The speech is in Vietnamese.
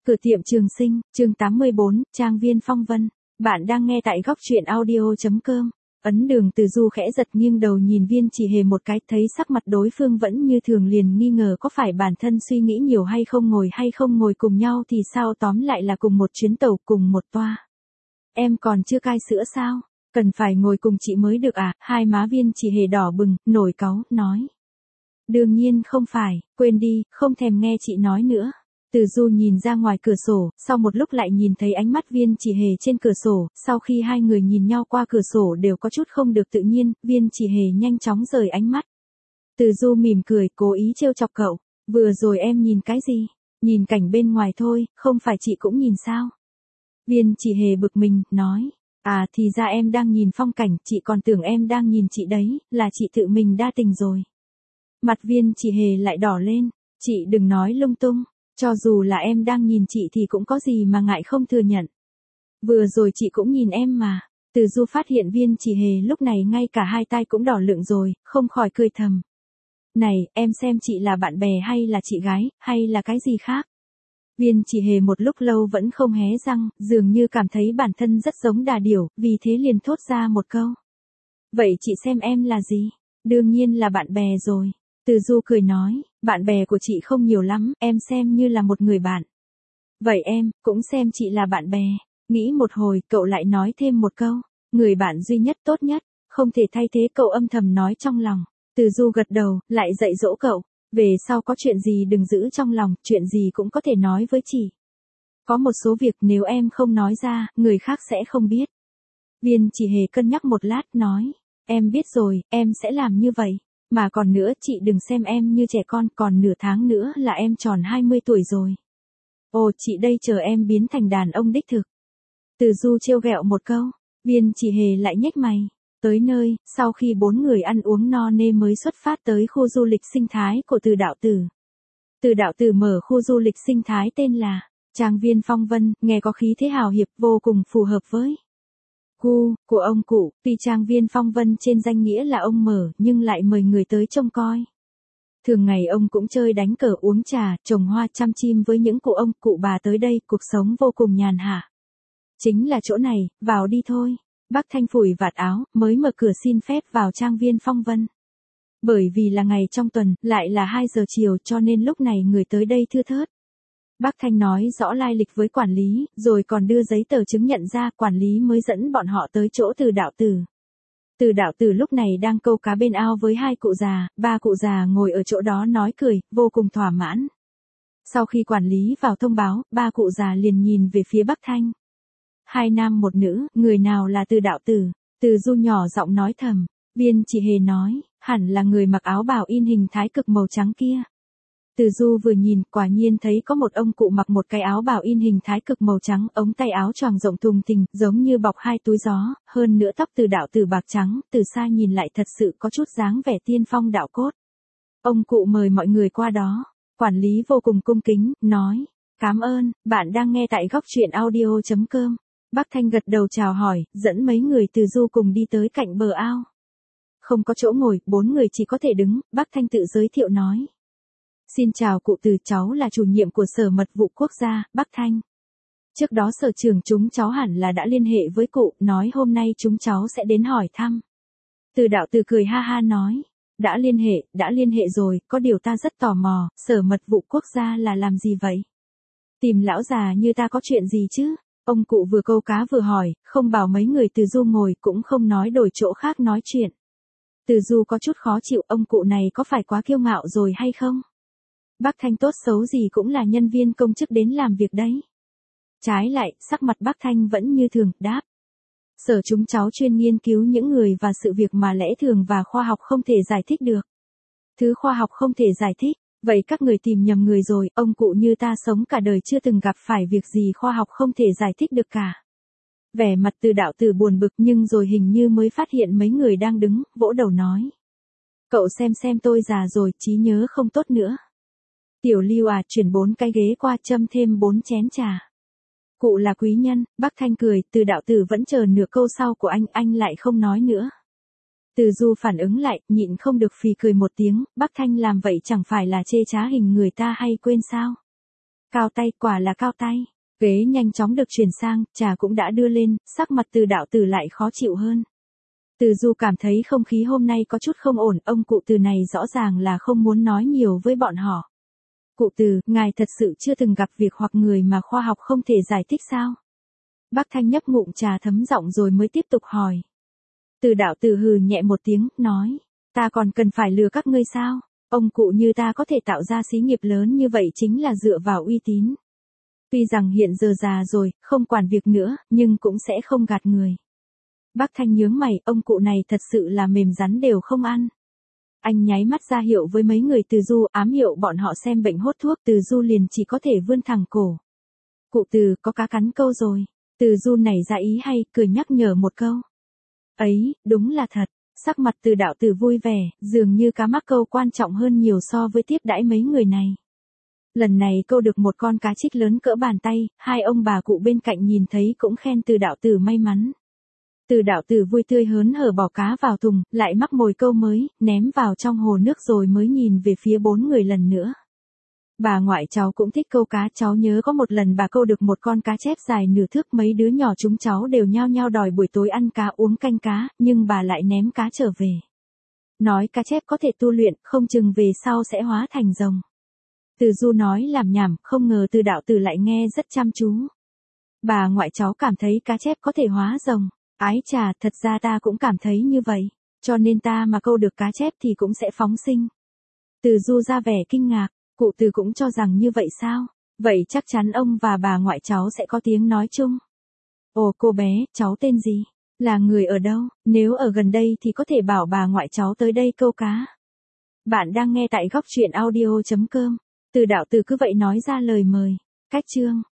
Cửa tiệm Trường Sinh, chương 84, trang viên phong vân. Bạn đang nghe tại góc truyện audio.com. Ấn Đường Từ Du khẽ giật nghiêng đầu nhìn Viên Chỉ Hề một cái, thấy sắc mặt đối phương vẫn như thường liền nghi ngờ có phải bản thân suy nghĩ nhiều hay không ngồi cùng nhau thì sao, tóm lại là cùng một chuyến tàu cùng một toa. Em còn chưa cai sữa sao? Cần phải ngồi cùng chị mới được à? Hai má Viên Chỉ Hề đỏ bừng, nổi cáu, nói. Đương nhiên không phải, quên đi, không thèm nghe chị nói nữa. Từ Du nhìn ra ngoài cửa sổ, sau một lúc lại nhìn thấy ánh mắt Viên Chỉ Hề trên cửa sổ, sau khi hai người nhìn nhau qua cửa sổ đều có chút không được tự nhiên, Viên Chỉ Hề nhanh chóng rời ánh mắt. Từ Du mỉm cười, cố ý trêu chọc cậu, vừa rồi em nhìn cái gì? Nhìn cảnh bên ngoài thôi, không phải chị cũng nhìn sao? Viên Chỉ Hề bực mình, nói, à thì ra em đang nhìn phong cảnh, chị còn tưởng em đang nhìn chị đấy, là chị tự mình đa tình rồi. Mặt Viên Chỉ Hề lại đỏ lên, chị đừng nói lung tung. Cho dù là em đang nhìn chị thì cũng có gì mà ngại không thừa nhận. Vừa rồi chị cũng nhìn em mà. Từ Du phát hiện Viên Chỉ Hề lúc này ngay cả hai tai cũng đỏ lựng rồi, không khỏi cười thầm. Này, em xem chị là bạn bè hay là chị gái, hay là cái gì khác? Viên Chỉ Hề một lúc lâu vẫn không hé răng, dường như cảm thấy bản thân rất giống đà điểu, vì thế liền thốt ra một câu. Vậy chị xem em là gì? Đương nhiên là bạn bè rồi. Từ Du cười nói, bạn bè của chị không nhiều lắm, em xem như là một người bạn. Vậy em, cũng xem chị là bạn bè. Nghĩ một hồi, cậu lại nói thêm một câu, người bạn duy nhất tốt nhất, không thể thay thế, cậu âm thầm nói trong lòng. Từ Du gật đầu, lại dạy dỗ cậu, về sau có chuyện gì đừng giữ trong lòng, chuyện gì cũng có thể nói với chị. Có một số việc nếu em không nói ra, người khác sẽ không biết. Viên Chỉ Hề cân nhắc một lát, nói, em biết rồi, em sẽ làm như vậy. Mà còn nữa, chị đừng xem em như trẻ con, còn nửa tháng nữa là em tròn 20 tuổi rồi. Ồ, chị đây chờ em biến thành đàn ông đích thực. Từ Du trêu ghẹo một câu, Viên Chỉ Hề lại nhếch mày. Tới nơi, sau khi bốn người ăn uống no nê mới xuất phát tới khu du lịch sinh thái của Từ Đạo Tử. Từ Đạo Tử mở khu du lịch sinh thái tên là Trang Viên Phong Vân, nghe có khí thế hào hiệp, vô cùng phù hợp với khu của ông cụ. Tuy Trang Viên Phong Vân trên danh nghĩa là ông mở, nhưng lại mời người tới trông coi. Thường ngày ông cũng chơi đánh cờ uống trà, trồng hoa chăm chim với những cụ bà tới đây, cuộc sống vô cùng nhàn hạ. Chính là chỗ này, vào đi thôi. Bác Thanh phủi vạt áo, mới mở cửa xin phép vào Trang Viên Phong Vân. Bởi vì là ngày trong tuần, lại là 2 giờ chiều cho nên lúc này người tới đây thưa thớt. Bác Thanh nói rõ lai lịch với quản lý, rồi còn đưa giấy tờ chứng nhận ra, quản lý mới dẫn bọn họ tới chỗ Từ Đạo Tử. Từ Đạo Tử lúc này đang câu cá bên ao với 2 cụ già, 3 cụ già ngồi ở chỗ đó nói cười, vô cùng thỏa mãn. Sau khi quản lý vào thông báo, 3 cụ già liền nhìn về phía Bác Thanh. 2 nam 1 nữ, người nào là Từ Đạo Tử? Từ Du nhỏ giọng nói thầm. Viên Chỉ Hề nói, hẳn là người mặc áo bào in hình thái cực màu trắng kia. Từ Du vừa nhìn, quả nhiên thấy có một ông cụ mặc một cái áo bào in hình thái cực màu trắng, ống tay áo choàng rộng thùng thình, giống như bọc 2 túi gió, hơn nữa tóc Từ Đạo Tử bạc trắng, từ xa nhìn lại thật sự có chút dáng vẻ tiên phong đạo cốt. Ông cụ mời mọi người qua đó, quản lý vô cùng cung kính, nói, cảm ơn, bạn đang nghe tại góc truyện audio.com. Bác Thanh gật đầu chào hỏi, dẫn mấy người Từ Du cùng đi tới cạnh bờ ao. Không có chỗ ngồi, 4 người chỉ có thể đứng, bác Thanh tự giới thiệu nói. Xin chào cụ Từ, cháu là chủ nhiệm của Sở Mật vụ Quốc gia, Bác Thanh. Trước đó sở trưởng chúng cháu hẳn là đã liên hệ với cụ, nói hôm nay chúng cháu sẽ đến hỏi thăm. Từ Đạo Tử cười ha ha nói, đã liên hệ rồi, có điều ta rất tò mò, Sở Mật vụ Quốc gia là làm gì vậy? Tìm lão già như ta có chuyện gì chứ? Ông cụ vừa câu cá vừa hỏi, không bảo mấy người Từ Du ngồi, cũng không nói đổi chỗ khác nói chuyện. Từ Du có chút khó chịu, ông cụ này có phải quá kiêu ngạo rồi hay không? Bác Thanh tốt xấu gì cũng là nhân viên công chức đến làm việc đấy. Trái lại, sắc mặt bác Thanh vẫn như thường, đáp. Sở chúng cháu chuyên nghiên cứu những người và sự việc mà lẽ thường và khoa học không thể giải thích được. Thứ khoa học không thể giải thích, vậy các người tìm nhầm người rồi, ông cụ như ta sống cả đời chưa từng gặp phải việc gì khoa học không thể giải thích được cả. Vẻ mặt Từ Đạo Tử buồn bực nhưng rồi hình như mới phát hiện mấy người đang đứng, vỗ đầu nói. Cậu xem tôi già rồi, trí nhớ không tốt nữa. Tiểu Lưu à, chuyển 4 cái ghế qua, châm thêm 4 chén trà. Cụ là quý nhân, Bác Thanh cười, Từ Đạo Tử vẫn chờ nửa câu sau của anh lại không nói nữa. Từ Du phản ứng lại, nhịn không được phì cười một tiếng, Bác Thanh làm vậy chẳng phải là chê trá hình người ta hay quên sao? Cao tay, quả là cao tay. Ghế nhanh chóng được chuyển sang, trà cũng đã đưa lên, sắc mặt Từ đạo tử lại khó chịu hơn. Từ Du cảm thấy không khí hôm nay có chút không ổn, ông cụ Từ này rõ ràng là không muốn nói nhiều với bọn họ. Cụ Từ, ngài thật sự chưa từng gặp việc hoặc người mà khoa học không thể giải thích sao? Bác Thanh nhấp ngụm trà thấm giọng rồi mới tiếp tục hỏi. Từ đạo tử hừ nhẹ một tiếng, nói, ta còn cần phải lừa các ngươi sao? Ông cụ như ta có thể tạo ra xí nghiệp lớn như vậy chính là dựa vào uy tín. Tuy rằng hiện giờ già rồi, không quản việc nữa, nhưng cũng sẽ không gạt người. Bác Thanh nhướng mày, ông cụ này thật sự là mềm rắn đều không ăn. Anh nháy mắt ra hiệu với mấy người Từ Du, ám hiệu bọn họ xem bệnh hốt thuốc. Từ Du liền chỉ có thể vươn thẳng cổ. Cụ Từ, có cá cắn câu rồi. Từ Du nảy ra ý hay, cười nhắc nhở một câu. Ấy, đúng là thật. Sắc mặt Từ đạo tử vui vẻ, dường như cá mắc câu quan trọng hơn nhiều so với tiếp đãi mấy người này. Lần này câu được một con cá trích lớn cỡ bàn tay, hai ông bà cụ bên cạnh nhìn thấy cũng khen Từ đạo tử may mắn. Từ đạo tử vui tươi hớn hở bỏ cá vào thùng, lại mắc mồi câu mới, ném vào trong hồ nước rồi mới nhìn về phía bốn người lần nữa. Bà ngoại cháu cũng thích câu cá, cháu nhớ có một lần bà câu được một con cá chép dài nửa thước, mấy đứa nhỏ chúng cháu đều nhao nhao đòi buổi tối ăn cá uống canh cá, nhưng bà lại ném cá trở về. Nói cá chép có thể tu luyện, không chừng về sau sẽ hóa thành rồng. Từ Du nói làm nhảm, không ngờ Từ đạo tử lại nghe rất chăm chú. Bà ngoại cháu cảm thấy cá chép có thể hóa rồng. Ái chà, thật ra ta cũng cảm thấy như vậy, cho nên ta mà câu được cá chép thì cũng sẽ phóng sinh. Từ Du ra vẻ kinh ngạc, cụ Từ cũng cho rằng như vậy sao? Vậy chắc chắn ông và bà ngoại cháu sẽ có tiếng nói chung. Ồ cô bé, cháu tên gì? Là người ở đâu? Nếu ở gần đây thì có thể bảo bà ngoại cháu tới đây câu cá. Bạn đang nghe tại góc truyện audio.com. Từ đạo tử cứ vậy nói ra lời mời. Cách chương